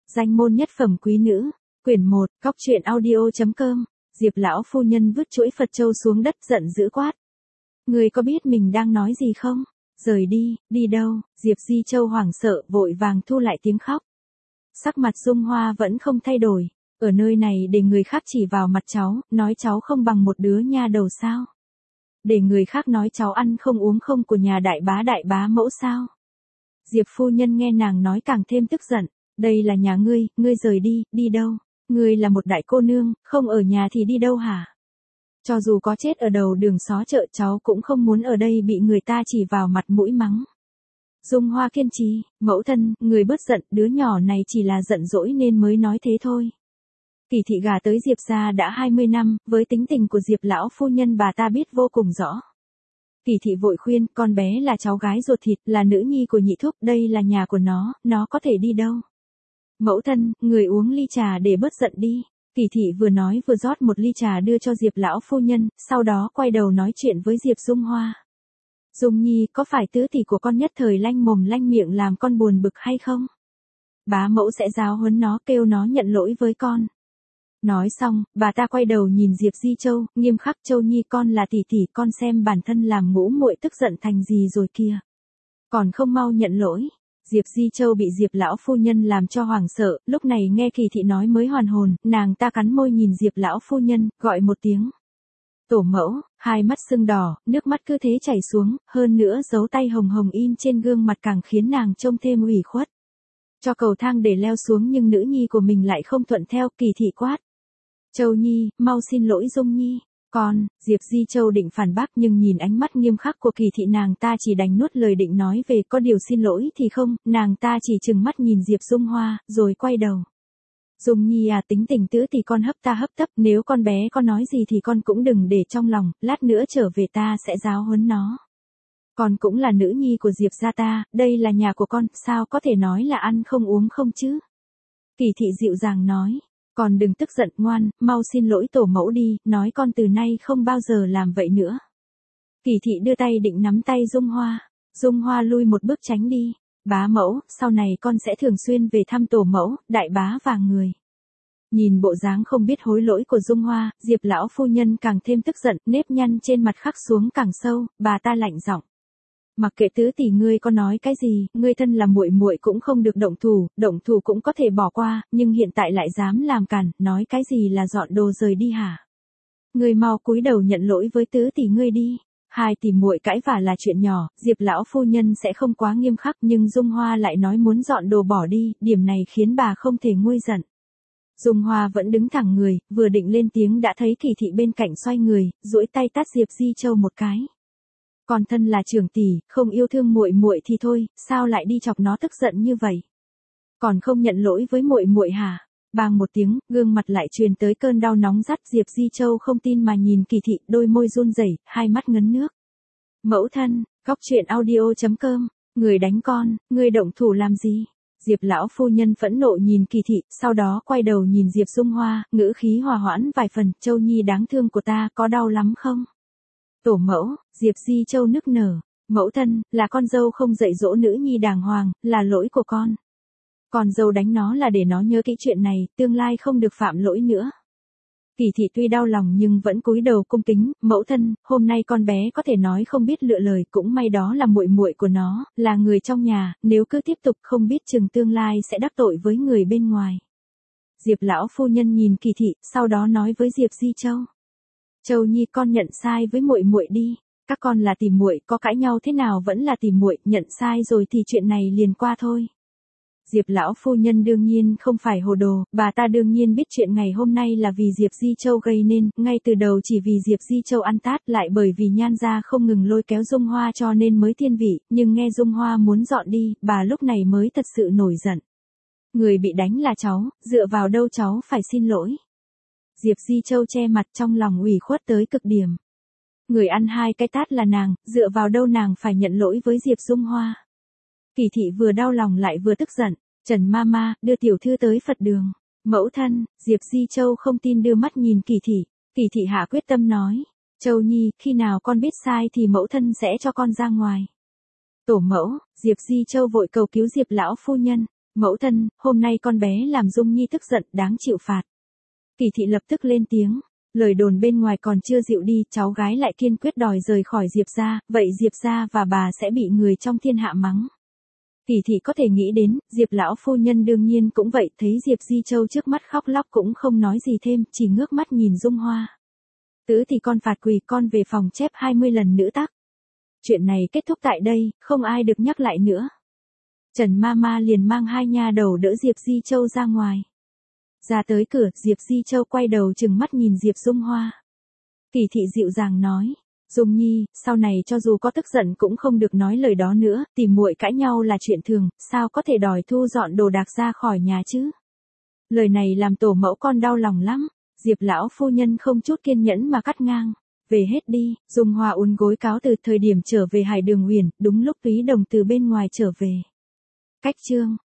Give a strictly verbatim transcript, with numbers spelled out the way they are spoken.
Danh môn nhất phẩm quý nữ, quyển một, cóc truyện audio chấm com. Diệp lão phu nhân vứt chuỗi Phật châu xuống đất giận dữ quát. Người có biết mình đang nói gì không? Rời đi, đi đâu? Diệp Di Châu hoảng sợ, vội vàng thu lại tiếng khóc. Sắc mặt Dung Hoa vẫn không thay đổi. Ở nơi này để người khác chỉ vào mặt cháu, nói cháu không bằng một đứa nha đầu sao? Để người khác nói cháu ăn không uống không của nhà đại bá đại bá mẫu sao? Diệp phu nhân nghe nàng nói càng thêm tức giận. Đây là nhà ngươi, ngươi rời đi, đi đâu? Ngươi là một đại cô nương, không ở nhà thì đi đâu hả? Cho dù có chết ở đầu đường xó chợ cháu cũng không muốn ở đây bị người ta chỉ vào mặt mũi mắng. Dung Hoa kiên trì, mẫu thân, người bớt giận, đứa nhỏ này chỉ là giận dỗi nên mới nói thế thôi. Kỳ thị gả tới Diệp gia đã hai mươi năm, với tính tình của Diệp lão phu nhân bà ta biết vô cùng rõ. Kỳ thị vội khuyên, con bé là cháu gái ruột thịt, là nữ nhi của nhị thúc, đây là nhà của nó, nó có thể đi đâu. Mẫu thân, người uống ly trà để bớt giận đi. Kỳ thị vừa nói vừa rót một ly trà đưa cho Diệp lão phu nhân, sau đó quay đầu nói chuyện với Diệp Dung Hoa. Dung Nhi, có phải tứ tỷ của con nhất thời lanh mồm lanh miệng làm con buồn bực hay không? Bá mẫu sẽ giáo huấn nó, kêu nó nhận lỗi với con. Nói xong, bà ta quay đầu nhìn Diệp Di Châu, nghiêm khắc, Châu Nhi con là tỷ tỷ, con xem bản thân làm ngũ muội tức giận thành gì rồi kìa. Còn không mau nhận lỗi. Diệp Di Châu bị Diệp lão phu nhân làm cho hoảng sợ, lúc này nghe Kỳ thị nói mới hoàn hồn, nàng ta cắn môi nhìn Diệp lão phu nhân, gọi một tiếng. Tổ mẫu, hai mắt sưng đỏ, nước mắt cứ thế chảy xuống, hơn nữa dấu tay hồng hồng in trên gương mặt càng khiến nàng trông thêm ủy khuất. Cho cầu thang để leo xuống nhưng nữ nhi của mình lại không thuận theo, Kỳ thị quát. Châu Nhi, mau xin lỗi Dung Nhi. Con, Diệp Di Châu định phản bác nhưng nhìn ánh mắt nghiêm khắc của Kỳ thị nàng ta chỉ đành nuốt lời định nói về có điều xin lỗi thì không, nàng ta chỉ trừng mắt nhìn Diệp Dung Hoa, rồi quay đầu. Dung Nhi à, tính tình tứ thì con hấp ta hấp tấp, nếu con bé có nói gì thì con cũng đừng để trong lòng, lát nữa trở về ta sẽ giáo huấn nó. Con cũng là nữ nhi của Diệp gia ta, đây là nhà của con, sao có thể nói là ăn không uống không chứ? Kỳ thị dịu dàng nói. Con đừng tức giận, ngoan, mau xin lỗi tổ mẫu đi, nói con từ nay không bao giờ làm vậy nữa. Kỳ thị đưa tay định nắm tay Dung Hoa. Dung Hoa lui một bước tránh đi. Bá mẫu, sau này con sẽ thường xuyên về thăm tổ mẫu, đại bá và người. Nhìn bộ dáng không biết hối lỗi của Dung Hoa, Diệp lão phu nhân càng thêm tức giận, nếp nhăn trên mặt khắc xuống càng sâu, bà ta lạnh giọng. Mặc kệ tứ tỷ ngươi có nói cái gì, ngươi thân là muội muội cũng không được động thủ, động thủ cũng có thể bỏ qua, nhưng hiện tại lại dám làm cản, nói cái gì là dọn đồ rời đi hả? Ngươi mau cúi đầu nhận lỗi với tứ tỷ ngươi đi. Hai tỷ muội cãi vả là chuyện nhỏ, Diệp lão phu nhân sẽ không quá nghiêm khắc nhưng Dung Hoa lại nói muốn dọn đồ bỏ đi, điểm này khiến bà không thể nguôi giận. Dung Hoa vẫn đứng thẳng người, vừa định lên tiếng đã thấy Kỳ thị bên cạnh xoay người, duỗi tay tát Diệp Di Châu một cái. Còn thân là trưởng tỷ, không yêu thương muội muội thì thôi, sao lại đi chọc nó tức giận như vậy? Còn không nhận lỗi với muội muội hả? Bang một tiếng, gương mặt lại truyền tới cơn đau nóng rát, Diệp Di Châu không tin mà nhìn Kỳ thị, đôi môi run rẩy, hai mắt ngấn nước. Mẫu thân, cóc truyện audio chấm com, người đánh con, người động thủ làm gì? Diệp lão phu nhân phẫn nộ nhìn Kỳ thị, sau đó quay đầu nhìn Diệp Dung Hoa, ngữ khí hòa hoãn vài phần, Châu Nhi đáng thương của ta, có đau lắm không? Tổ mẫu, Diệp Di Châu nức nở, mẫu thân, là con dâu không dạy dỗ nữ nhi đàng hoàng, là lỗi của con. Con dâu đánh nó là để nó nhớ kỹ chuyện này, tương lai không được phạm lỗi nữa. Kỳ thị tuy đau lòng nhưng vẫn cúi đầu cung kính, mẫu thân, hôm nay con bé có thể nói không biết lựa lời, cũng may đó là muội muội của nó, là người trong nhà, nếu cứ tiếp tục không biết chừng tương lai sẽ đắc tội với người bên ngoài. Diệp lão phu nhân nhìn Kỳ thị, sau đó nói với Diệp Di Châu. Châu Nhi con nhận sai với muội muội đi, các con là tỷ muội, có cãi nhau thế nào vẫn là tỷ muội, nhận sai rồi thì chuyện này liền qua thôi. Diệp lão phu nhân đương nhiên không phải hồ đồ, bà ta đương nhiên biết chuyện ngày hôm nay là vì Diệp Di Châu gây nên, ngay từ đầu chỉ vì Diệp Di Châu ăn tát, lại bởi vì Nhan gia không ngừng lôi kéo Dung Hoa cho nên mới thiên vị, nhưng nghe Dung Hoa muốn dọn đi, bà lúc này mới thật sự nổi giận. Người bị đánh là cháu, dựa vào đâu cháu phải xin lỗi? Diệp Di Châu che mặt trong lòng ủy khuất tới cực điểm. Người ăn hai cái tát là nàng, dựa vào đâu nàng phải nhận lỗi với Diệp Dung Hoa? Kỳ thị vừa đau lòng lại vừa tức giận. Trần Mama, đưa tiểu thư tới Phật đường. Mẫu thân, Diệp Di Châu không tin đưa mắt nhìn Kỳ thị. Kỳ thị hạ quyết tâm nói. Châu Nhi, khi nào con biết sai thì mẫu thân sẽ cho con ra ngoài. Tổ mẫu, Diệp Di Châu vội cầu cứu Diệp lão phu nhân. Mẫu thân, hôm nay con bé làm Dung Nhi tức giận, đáng chịu phạt. Kỳ thị lập tức lên tiếng. Lời đồn bên ngoài còn chưa dịu đi, cháu gái lại kiên quyết đòi rời khỏi Diệp gia, vậy Diệp gia và bà sẽ bị người trong thiên hạ mắng. Kỳ thị có thể nghĩ đến, Diệp lão phu nhân đương nhiên cũng vậy, thấy Diệp Di Châu trước mắt khóc lóc cũng không nói gì thêm, chỉ ngước mắt nhìn Dung Hoa. Tứ thì con phạt quỳ, con về phòng chép hai mươi lần nữ tắc. Chuyện này kết thúc tại đây, không ai được nhắc lại nữa. Trần Mama liền mang hai nha đầu đỡ Diệp Di Châu ra ngoài. Ra tới cửa, Diệp Di Châu quay đầu trừng mắt nhìn Diệp Dung Hoa. Kỳ thị dịu dàng nói, Dung Nhi, sau này cho dù có tức giận cũng không được nói lời đó nữa, tìm muội cãi nhau là chuyện thường, sao có thể đòi thu dọn đồ đạc ra khỏi nhà chứ? Lời này làm tổ mẫu con đau lòng lắm. Diệp lão phu nhân không chút kiên nhẫn mà cắt ngang. Về hết đi. Dung Hoa uốn gối cáo từ. Thời điểm trở về Hải Đường Uyển, đúng lúc Túy Đồng từ bên ngoài trở về. Cách chương